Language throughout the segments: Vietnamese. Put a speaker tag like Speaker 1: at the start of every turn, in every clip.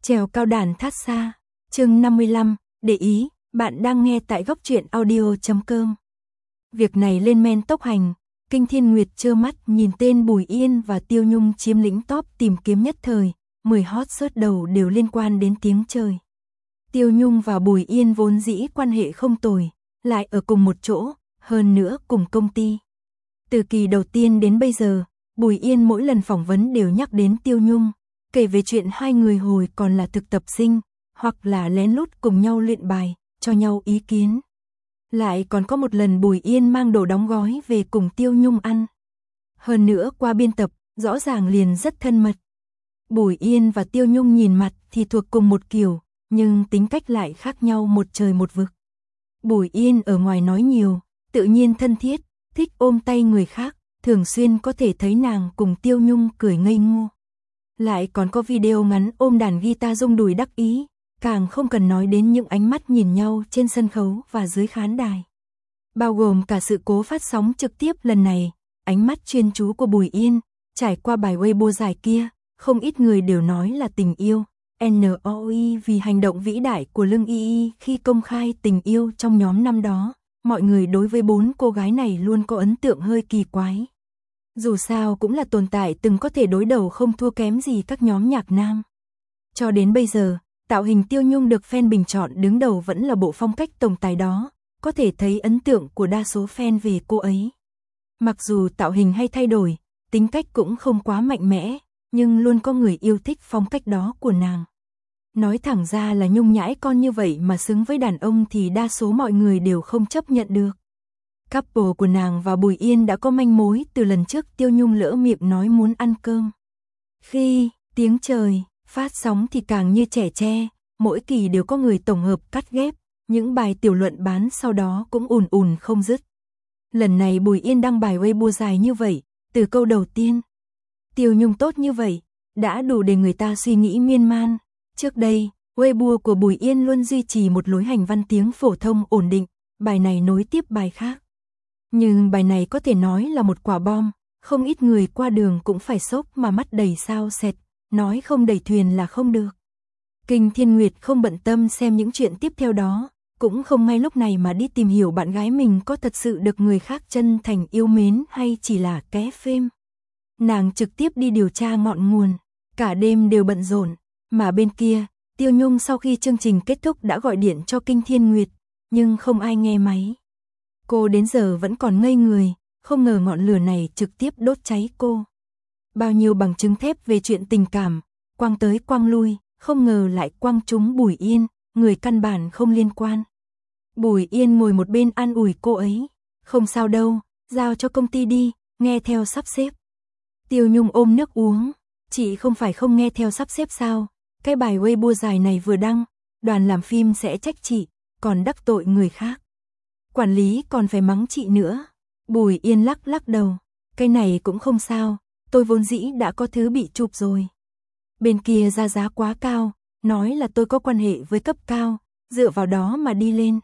Speaker 1: Trèo cao đàn thát xa, chương 55, để ý, bạn đang nghe tại góc truyện audio.com. Việc này lên men tốc hành, Kinh Thiên Nguyệt trơ mắt nhìn tên Bùi Yên và Tiêu Nhung chiếm lĩnh top tìm kiếm nhất thời, 10 hot search đầu đều liên quan đến tiếng trời. Tiêu Nhung và Bùi Yên vốn dĩ quan hệ không tồi, lại ở cùng một chỗ, hơn nữa cùng công ty. Từ kỳ đầu tiên đến bây giờ, Bùi Yên mỗi lần phỏng vấn đều nhắc đến Tiêu Nhung, kể về chuyện hai người hồi còn là thực tập sinh, hoặc là lén lút cùng nhau luyện bài, cho nhau ý kiến. Lại còn có một lần Bùi Yên mang đồ đóng gói về cùng Tiêu Nhung ăn. Hơn nữa qua biên tập, rõ ràng liền rất thân mật. Bùi Yên và Tiêu Nhung nhìn mặt thì thuộc cùng một kiểu, nhưng tính cách lại khác nhau một trời một vực. Bùi Yên ở ngoài nói nhiều, tự nhiên thân thiết, thích ôm tay người khác, thường xuyên có thể thấy nàng cùng Tiêu Nhung cười ngây ngô. Lại còn có video ngắn ôm đàn guitar rung đùi đắc ý, càng không cần nói đến những ánh mắt nhìn nhau trên sân khấu và dưới khán đài. Bao gồm cả sự cố phát sóng trực tiếp lần này, ánh mắt chuyên chú của Bùi Yên, trải qua bài Weibo dài kia, không ít người đều nói là tình yêu. NOI vì hành động vĩ đại của Lương Y khi công khai tình yêu trong nhóm năm đó, mọi người đối với 4 cô gái này luôn có ấn tượng hơi kỳ quái. Dù sao cũng là tồn tại từng có thể đối đầu không thua kém gì các nhóm nhạc nam. Cho đến bây giờ, tạo hình Tiêu Nhung được fan bình chọn đứng đầu vẫn là bộ phong cách tổng tài đó, có thể thấy ấn tượng của đa số fan về cô ấy. Mặc dù tạo hình hay thay đổi, tính cách cũng không quá mạnh mẽ, nhưng luôn có người yêu thích phong cách đó của nàng. Nói thẳng ra là Nhung nhãi con như vậy mà xứng với đàn ông thì đa số mọi người đều không chấp nhận được. Couple của nàng và Bùi Yên đã có manh mối từ lần trước Tiêu Nhung lỡ miệng nói muốn ăn cơm. Khi tiếng trời phát sóng thì càng như trẻ tre, mỗi kỳ đều có người tổng hợp cắt ghép, những bài tiểu luận bán sau đó cũng ùn ùn không dứt. Lần này Bùi Yên đăng bài Weibo dài như vậy, từ câu đầu tiên, Tiêu Nhung tốt như vậy, đã đủ để người ta suy nghĩ miên man. Trước đây, Weibo của Bùi Yên luôn duy trì một lối hành văn tiếng phổ thông ổn định, bài này nối tiếp bài khác. Nhưng bài này có thể nói là một quả bom, không ít người qua đường cũng phải sốc mà mắt đầy sao sệt, nói không đẩy thuyền là không được. Kinh Thiên Nguyệt không bận tâm xem những chuyện tiếp theo đó, cũng không ngay lúc này mà đi tìm hiểu bạn gái mình có thật sự được người khác chân thành yêu mến hay chỉ là ké phêm. Nàng trực tiếp đi điều tra ngọn nguồn, cả đêm đều bận rộn, mà bên kia, Tiêu Nhung sau khi chương trình kết thúc đã gọi điện cho Kinh Thiên Nguyệt, nhưng không ai nghe máy. Cô đến giờ vẫn còn ngây người, không ngờ ngọn lửa này trực tiếp đốt cháy cô. Bao nhiêu bằng chứng thép về chuyện tình cảm, quăng tới quăng lui, không ngờ lại quăng trúng Bùi Yên, người căn bản không liên quan. Bùi Yên ngồi một bên an ủi cô ấy, không sao đâu, giao cho công ty đi, nghe theo sắp xếp. Tiêu Nhung ôm nước uống, chị không phải không nghe theo sắp xếp sao, cái bài Weibo dài này vừa đăng, đoàn làm phim sẽ trách chị, còn đắc tội người khác. Quản lý còn phải mắng chị nữa. Bùi Yên lắc lắc đầu, cái này cũng không sao, tôi vốn dĩ đã có thứ bị chụp rồi. Bên kia ra giá quá cao, nói là tôi có quan hệ với cấp cao, dựa vào đó mà đi lên.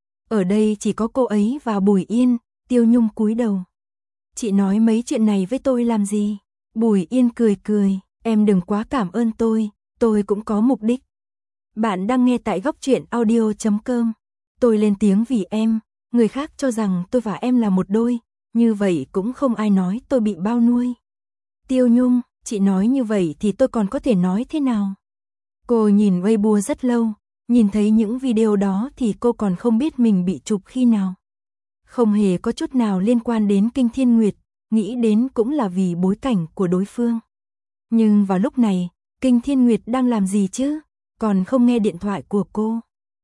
Speaker 1: Ở đây chỉ có cô ấy và Bùi Yên, Tiêu Nhung cúi đầu. Chị nói mấy chuyện này với tôi làm gì? Bùi Yên cười cười, em đừng quá cảm ơn tôi cũng có mục đích. Bạn đang nghe tại góc truyện audio.com. Tôi lên tiếng vì em, người khác cho rằng tôi và em là một đôi, như vậy cũng không ai nói tôi bị bao nuôi. Tiêu Nhung, chị nói như vậy thì tôi còn có thể nói thế nào? Cô nhìn Weibo rất lâu, nhìn thấy những video đó thì cô còn không biết mình bị chụp khi nào. Không hề có chút nào liên quan đến Kinh Thiên Nguyệt, nghĩ đến cũng là vì bối cảnh của đối phương. Nhưng vào lúc này, Kinh Thiên Nguyệt đang làm gì chứ? Còn không nghe điện thoại của cô.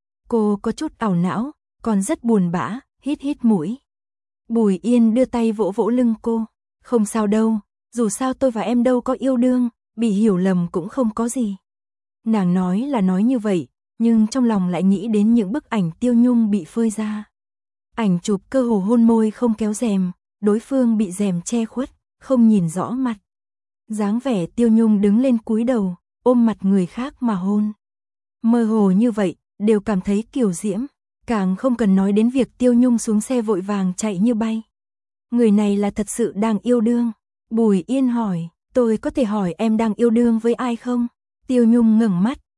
Speaker 1: Cô có chút ảo não, còn rất buồn bã, hít hít mũi. Bùi Yên đưa tay vỗ vỗ lưng cô. Không sao đâu, dù sao tôi và em đâu có yêu đương, bị hiểu lầm cũng không có gì. Nàng nói là nói như vậy, nhưng trong lòng lại nghĩ đến những bức ảnh Tiêu Nhung bị phơi ra. Ảnh chụp cơ hồ hôn môi không kéo rèm, đối phương bị rèm che khuất, không nhìn rõ mặt. Dáng vẻ Tiêu Nhung đứng lên cúi đầu, ôm mặt người khác mà hôn. Mơ hồ như vậy, đều cảm thấy kiều diễm, càng không cần nói đến việc Tiêu Nhung xuống xe vội vàng chạy như bay. Người này là thật sự đang yêu đương. Bùi Yên hỏi, tôi có thể hỏi em đang yêu đương với ai không? Tiêu Nhung ngẩng mắt,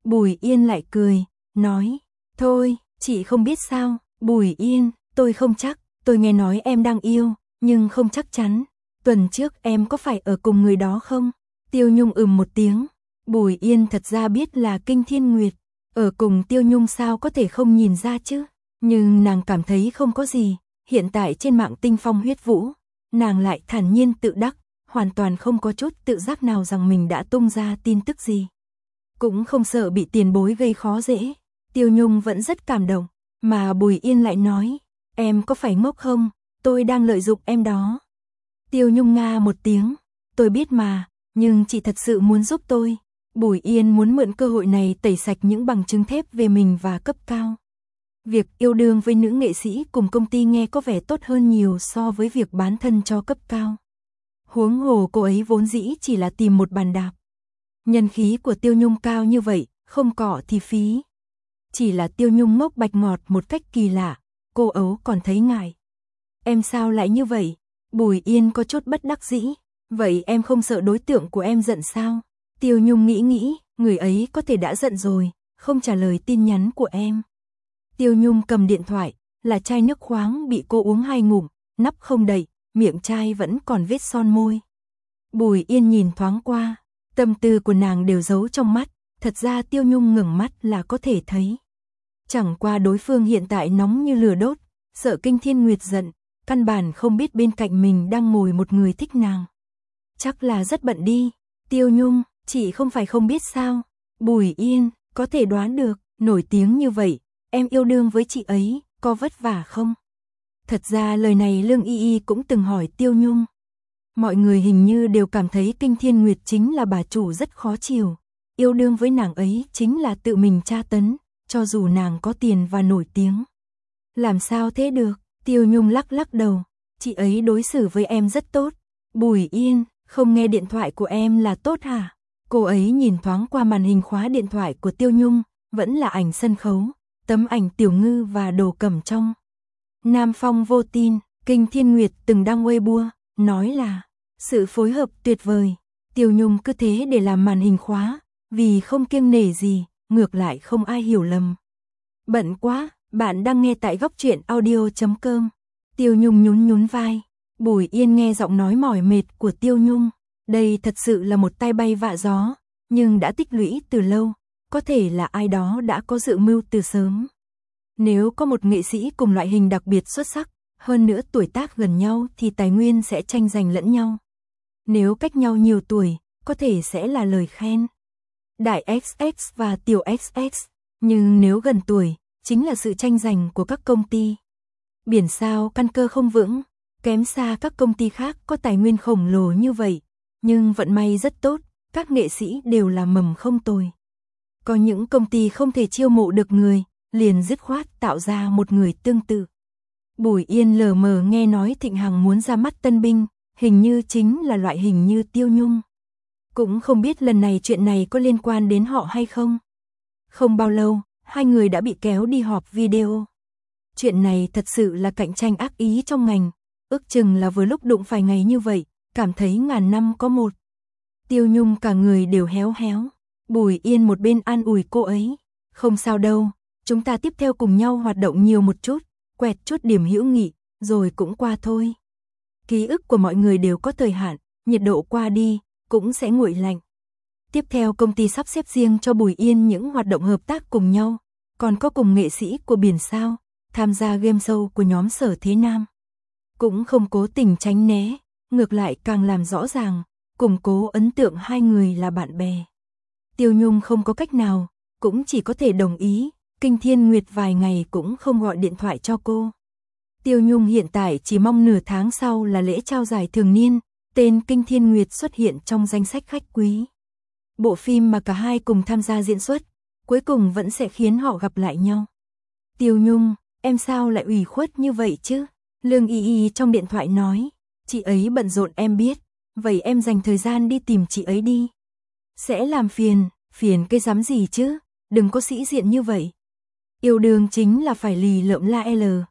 Speaker 1: Bùi Yên lại cười, nói, thôi, chị không biết sao, Bùi Yên, tôi không chắc, tôi nghe nói em đang yêu, nhưng không chắc chắn, tuần trước em có phải ở cùng người đó không? Tiêu Nhung một tiếng, Bùi Yên thật ra biết là Kinh Thiên Nguyệt, ở cùng Tiêu Nhung sao có thể không nhìn ra chứ, nhưng nàng cảm thấy không có gì, hiện tại trên mạng tinh phong huyết vũ, nàng lại thản nhiên tự đắc, hoàn toàn không có chút tự giác nào rằng mình đã tung ra tin tức gì. Cũng không sợ bị tiền bối gây khó dễ, Tiêu Nhung vẫn rất cảm động, mà Bùi Yên lại nói, em có phải ngốc không, tôi đang lợi dụng em đó. Tiêu Nhung nga một tiếng, tôi biết mà, nhưng chị thật sự muốn giúp tôi. Bùi Yên muốn mượn cơ hội này tẩy sạch những bằng chứng thép về mình và cấp cao. Việc yêu đương với nữ nghệ sĩ cùng công ty nghe có vẻ tốt hơn nhiều so với việc bán thân cho cấp cao. Huống hồ cô ấy vốn dĩ chỉ là tìm một bàn đạp. Nhân khí của Tiêu Nhung cao như vậy, không cọ thì phí. Chỉ là Tiêu Nhung ngốc bạch ngọt một cách kỳ lạ, cô ấu còn thấy ngại. Em sao lại như vậy? Bùi Yên có chút bất đắc dĩ. Vậy em không sợ đối tượng của em giận sao? Tiêu Nhung nghĩ, người ấy có thể đã giận rồi, không trả lời tin nhắn của em. Tiêu Nhung cầm điện thoại, là chai nước khoáng bị cô uống 2 ngụm, nắp không đậy, miệng chai vẫn còn vết son môi. Bùi Yên nhìn thoáng qua, tâm tư của nàng đều giấu trong mắt, thật ra Tiêu Nhung ngẩng mắt là có thể thấy. Chẳng qua đối phương hiện tại nóng như lửa đốt, sợ Kinh Thiên Nguyệt giận, căn bản không biết bên cạnh mình đang ngồi một người thích nàng. Chắc là rất bận đi. Tiêu Nhung, chị không phải không biết sao? Bùi Yên, có thể đoán được, nổi tiếng như vậy, em yêu đương với chị ấy, có vất vả không? Thật ra lời này Lương Y Y cũng từng hỏi Tiêu Nhung. Mọi người hình như đều cảm thấy Kinh Thiên Nguyệt chính là bà chủ rất khó chịu. Yêu đương với nàng ấy chính là tự mình tra tấn, cho dù nàng có tiền và nổi tiếng. Làm sao thế được? Tiêu Nhung lắc đầu, chị ấy đối xử với em rất tốt. Bùi Yên, không nghe điện thoại của em là tốt hả? Cô ấy nhìn thoáng qua màn hình khóa điện thoại của Tiêu Nhung, vẫn là ảnh sân khấu, tấm ảnh Tiểu Ngư và Đồ Cẩm trong. Nam Phong vô tin, Kinh Thiên Nguyệt từng đăng Weibo, nói là sự phối hợp tuyệt vời. Tiêu Nhung cứ thế để làm màn hình khóa, vì không kiêng nể gì, ngược lại không ai hiểu lầm. Bận quá, bạn đang nghe tại góc truyện audio.com. Tiêu Nhung nhún vai. Bùi Yên nghe giọng nói mỏi mệt của Tiêu Nhung. Đây thật sự là một tai bay vạ gió, nhưng đã tích lũy từ lâu, có thể là ai đó đã có dự mưu từ sớm. Nếu có một nghệ sĩ cùng loại hình đặc biệt xuất sắc, hơn nữa tuổi tác gần nhau thì tài nguyên sẽ tranh giành lẫn nhau. Nếu cách nhau nhiều tuổi, có thể sẽ là lời khen. Đại XX và Tiểu XX, nhưng nếu gần tuổi, chính là sự tranh giành của các công ty. Biển sao căn cơ không vững, kém xa các công ty khác có tài nguyên khổng lồ như vậy, nhưng vận may rất tốt, các nghệ sĩ đều là mầm không tồi. Có những công ty không thể chiêu mộ được người, liền dứt khoát tạo ra một người tương tự. Bùi Yên lờ mờ nghe nói Thịnh Hằng muốn ra mắt tân binh, hình như chính là loại hình như Tiêu Nhung. Cũng không biết lần này chuyện này có liên quan đến họ hay không. Không bao lâu, hai người đã bị kéo đi họp video. Chuyện này thật sự là cạnh tranh ác ý trong ngành, ước chừng là vừa lúc đụng phải ngày như vậy, cảm thấy ngàn năm có một. Tiêu Nhung cả người đều héo héo, Bùi Yên một bên an ủi cô ấy, không sao đâu, chúng ta tiếp theo cùng nhau hoạt động nhiều một chút, quẹt chút điểm hữu nghị, rồi cũng qua thôi. Ký ức của mọi người đều có thời hạn, nhiệt độ qua đi, cũng sẽ nguội lạnh. Tiếp theo công ty sắp xếp riêng cho Bùi Yên những hoạt động hợp tác cùng nhau, còn có cùng nghệ sĩ của Biển Sao, tham gia game show của nhóm Sở Thế Nam. Cũng không cố tình tránh né, ngược lại càng làm rõ ràng, củng cố ấn tượng hai người là bạn bè. Tiêu Nhung không có cách nào, cũng chỉ có thể đồng ý, Kinh Thiên Nguyệt vài ngày cũng không gọi điện thoại cho cô. Tiêu Nhung hiện tại chỉ mong nửa tháng sau là lễ trao giải thường niên, tên Kinh Thiên Nguyệt xuất hiện trong danh sách khách quý. Bộ phim mà cả hai cùng tham gia diễn xuất, cuối cùng vẫn sẽ khiến họ gặp lại nhau. Tiêu Nhung, em sao lại ủy khuất như vậy chứ? Lương Y Y trong điện thoại nói, chị ấy bận rộn em biết, vậy em dành thời gian đi tìm chị ấy đi. Sẽ làm phiền cái dám gì chứ, đừng có sĩ diện như vậy. Yêu đương chính là phải lì lợm la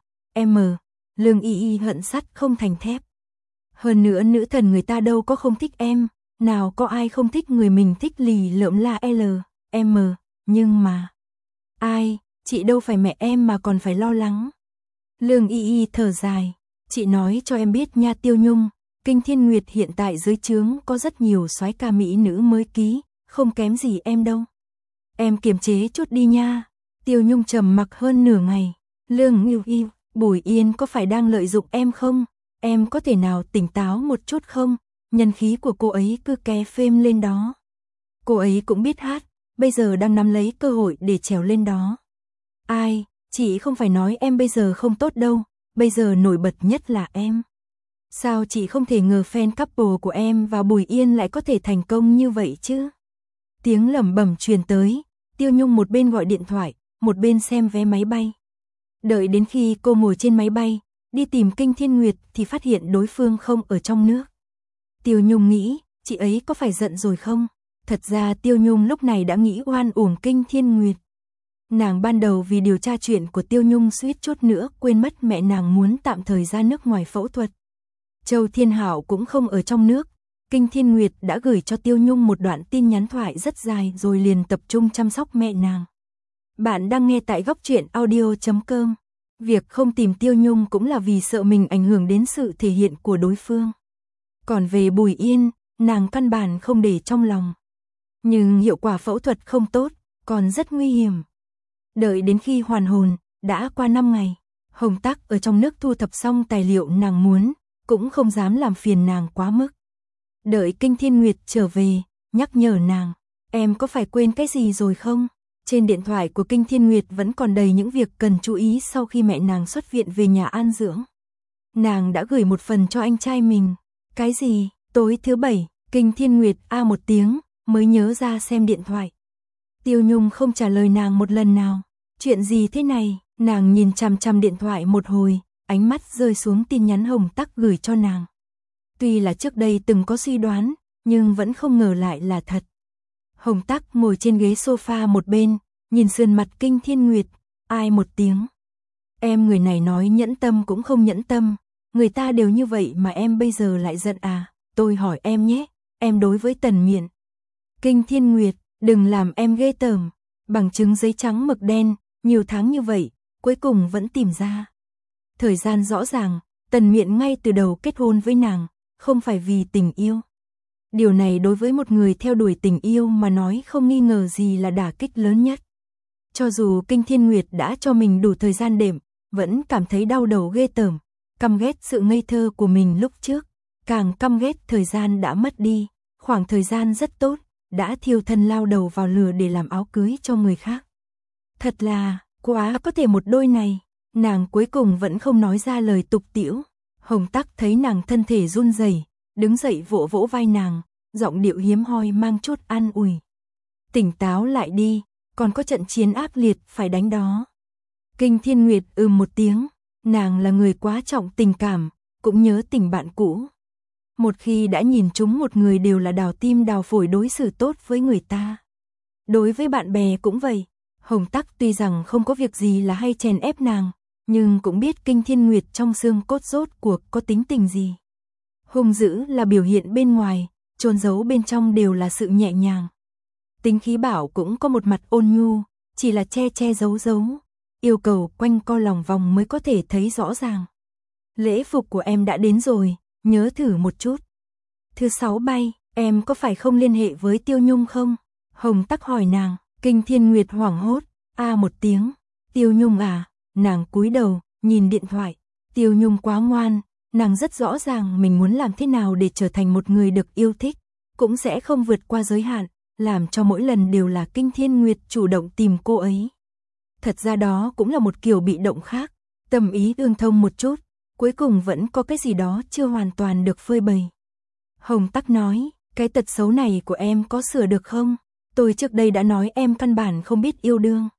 Speaker 1: M. Lương Y Y hận sắt không thành thép. Hơn nữa nữ thần người ta đâu có không thích em, nào có ai không thích người mình thích lì lợm la M. nhưng mà... Ai, chị đâu phải mẹ em mà còn phải lo lắng. Lương Y Y thở dài, chị nói cho em biết nha Tiêu Nhung, Kinh Thiên Nguyệt hiện tại dưới trướng có rất nhiều soái ca mỹ nữ mới ký, không kém gì em đâu. Em kiềm chế chút đi nha. Tiêu Nhung trầm mặc hơn nửa ngày. Lương Y Y, Bùi Yên có phải đang lợi dụng em không? Em có thể nào tỉnh táo một chút không? Nhân khí của cô ấy cứ ké phêm lên đó. Cô ấy cũng biết hát, bây giờ đang nắm lấy cơ hội để trèo lên đó. Ai, chị không phải nói em bây giờ không tốt đâu, bây giờ nổi bật nhất là em. Sao chị không thể ngờ fan couple của em và Bùi Yên lại có thể thành công như vậy chứ? Tiếng lẩm bẩm truyền tới, Tiêu Nhung một bên gọi điện thoại, một bên xem vé máy bay. Đợi đến khi cô ngồi trên máy bay, đi tìm Kinh Thiên Nguyệt thì phát hiện đối phương không ở trong nước. Tiêu Nhung nghĩ, chị ấy có phải giận rồi không? Thật ra Tiêu Nhung lúc này đã nghĩ oan uổng Kinh Thiên Nguyệt. Nàng ban đầu vì điều tra chuyện của Tiêu Nhung suýt chút nữa quên mất mẹ nàng muốn tạm thời ra nước ngoài phẫu thuật. Châu Thiên Hạo cũng không ở trong nước. Kinh Thiên Nguyệt đã gửi cho Tiêu Nhung một đoạn tin nhắn thoại rất dài rồi liền tập trung chăm sóc mẹ nàng. Bạn đang nghe tại góc truyện audio.com. Việc không tìm Tiêu Nhung cũng là vì sợ mình ảnh hưởng đến sự thể hiện của đối phương. Còn về Bùi Yên, nàng căn bản không để trong lòng. Nhưng hiệu quả phẫu thuật không tốt, còn rất nguy hiểm. Đợi đến khi hoàn hồn, đã qua 5 ngày, Hồng Tắc ở trong nước thu thập xong tài liệu nàng muốn, cũng không dám làm phiền nàng quá mức. Đợi Kinh Thiên Nguyệt trở về, nhắc nhở nàng, em có phải quên cái gì rồi không? Trên điện thoại của Kinh Thiên Nguyệt vẫn còn đầy những việc cần chú ý sau khi mẹ nàng xuất viện về nhà an dưỡng. Nàng đã gửi một phần cho anh trai mình. Cái gì? Tối thứ 7, Kinh Thiên Nguyệt một tiếng, mới nhớ ra xem điện thoại. Tiêu Nhung không trả lời nàng một lần nào. Chuyện gì thế này? Nàng nhìn chằm chằm điện thoại một hồi, ánh mắt rơi xuống tin nhắn Hồng Tắc gửi cho nàng. Tuy là trước đây từng có suy đoán, nhưng vẫn không ngờ lại là thật. Hồng Tắc ngồi trên ghế sofa một bên, nhìn sườn mặt Kinh Thiên Nguyệt, ai một tiếng. Em người này nói nhẫn tâm cũng không nhẫn tâm, người ta đều như vậy mà em bây giờ lại giận à, tôi hỏi em nhé, em đối với Tần Miện. Kinh Thiên Nguyệt, đừng làm em ghê tởm, bằng chứng giấy trắng mực đen, nhiều tháng như vậy, cuối cùng vẫn tìm ra. Thời gian rõ ràng, Tần Miện ngay từ đầu kết hôn với nàng, không phải vì tình yêu. Điều này đối với một người theo đuổi tình yêu mà nói không nghi ngờ gì là đả kích lớn nhất. Cho dù Kinh Thiên Nguyệt đã cho mình đủ thời gian đệm, vẫn cảm thấy đau đầu ghê tởm, căm ghét sự ngây thơ của mình lúc trước, càng căm ghét thời gian đã mất đi, khoảng thời gian rất tốt, đã thiêu thân lao đầu vào lửa để làm áo cưới cho người khác. Thật là, quá có thể một đôi này, nàng cuối cùng vẫn không nói ra lời tục tĩu. Hồng Tắc thấy nàng thân thể run rẩy, đứng dậy vỗ vỗ vai nàng, giọng điệu hiếm hoi mang chút an ủi. Tỉnh táo lại đi, còn có trận chiến ác liệt phải đánh đó. Kinh Thiên Nguyệt một tiếng, nàng là người quá trọng tình cảm, cũng nhớ tình bạn cũ. Một khi đã nhìn chúng một người đều là đào tim đào phổi đối xử tốt với người ta. Đối với bạn bè cũng vậy, Hồng Tắc tuy rằng không có việc gì là hay chèn ép nàng, nhưng cũng biết Kinh Thiên Nguyệt trong xương cốt rốt cuộc có tính tình gì. Hung dữ là biểu hiện bên ngoài, chôn giấu bên trong đều là sự nhẹ nhàng. Tính khí bảo cũng có một mặt ôn nhu, chỉ là che che giấu giấu, yêu cầu quanh co lòng vòng mới có thể thấy rõ ràng. Lễ phục của em đã đến rồi, nhớ thử một chút. Thứ 6 bay, em có phải không liên hệ với Tiêu Nhung không? Hồng Tắc hỏi nàng. Kinh Thiên Nguyệt hoảng hốt, một tiếng. Tiêu Nhung à? Nàng cúi đầu, nhìn điện thoại. Tiêu Nhung quá ngoan, nàng rất rõ ràng mình muốn làm thế nào để trở thành một người được yêu thích, cũng sẽ không vượt qua giới hạn, làm cho mỗi lần đều là Kinh Thiên Nguyệt chủ động tìm cô ấy. Thật ra đó cũng là một kiểu bị động khác, tâm ý tương thông một chút, cuối cùng vẫn có cái gì đó chưa hoàn toàn được phơi bày. Hồng Tắc nói, cái tật xấu này của em có sửa được không? Tôi trước đây đã nói em căn bản không biết yêu đương.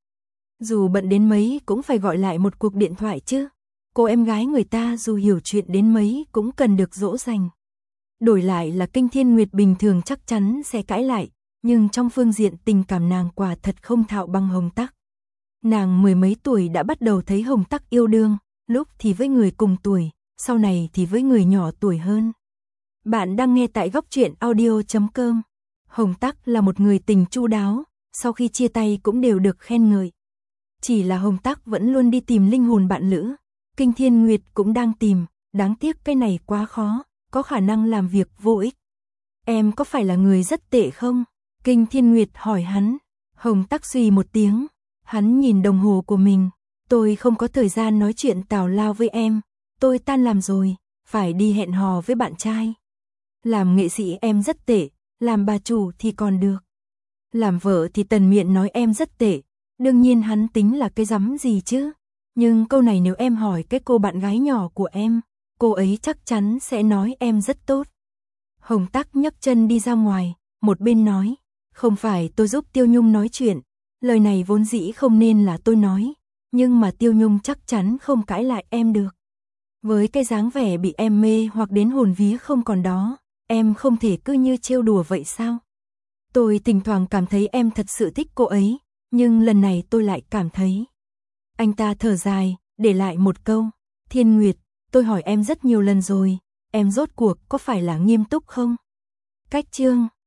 Speaker 1: Dù bận đến mấy cũng phải gọi lại một cuộc điện thoại chứ. Cô em gái người ta dù hiểu chuyện đến mấy cũng cần được dỗ dành. Đổi lại là Kinh Thiên Nguyệt bình thường chắc chắn sẽ cãi lại, nhưng trong phương diện tình cảm nàng quả thật không thạo bằng Hồng Tắc. Nàng 10 mấy tuổi đã bắt đầu thấy Hồng Tắc yêu đương, lúc thì với người cùng tuổi, sau này thì với người nhỏ tuổi hơn. Bạn đang nghe tại góc truyện audio.com. Hồng Tắc là một người tình chu đáo, sau khi chia tay cũng đều được khen ngợi. Chỉ là Hồng Tắc vẫn luôn đi tìm linh hồn bạn lữ. Kinh Thiên Nguyệt cũng đang tìm, đáng tiếc cái này quá khó, có khả năng làm việc vô ích. Em có phải là người rất tệ không? Kinh Thiên Nguyệt hỏi hắn. Hồng Tắc suy một tiếng, hắn nhìn đồng hồ của mình. Tôi không có thời gian nói chuyện tào lao với em, tôi tan làm rồi, phải đi hẹn hò với bạn trai. Làm nghệ sĩ em rất tệ, làm bà chủ thì còn được. Làm vợ thì tần miện nói em rất tệ, đương nhiên hắn tính là cái rắm gì chứ. Nhưng câu này nếu em hỏi cái cô bạn gái nhỏ của em, cô ấy chắc chắn sẽ nói em rất tốt. Hồng Tắc nhấc chân đi ra ngoài, một bên nói, không phải tôi giúp Tiêu Nhung nói chuyện, lời này vốn dĩ không nên là tôi nói, nhưng mà Tiêu Nhung chắc chắn không cãi lại em được. Với cái dáng vẻ bị em mê hoặc đến hồn vía không còn đó, em không thể cứ như trêu đùa vậy sao? Tôi thỉnh thoảng cảm thấy em thật sự thích cô ấy, nhưng lần này tôi lại cảm thấy. Anh ta thở dài, để lại một câu, Thiên Nguyệt, tôi hỏi em rất nhiều lần rồi, em rốt cuộc có phải là nghiêm túc không? Cách chương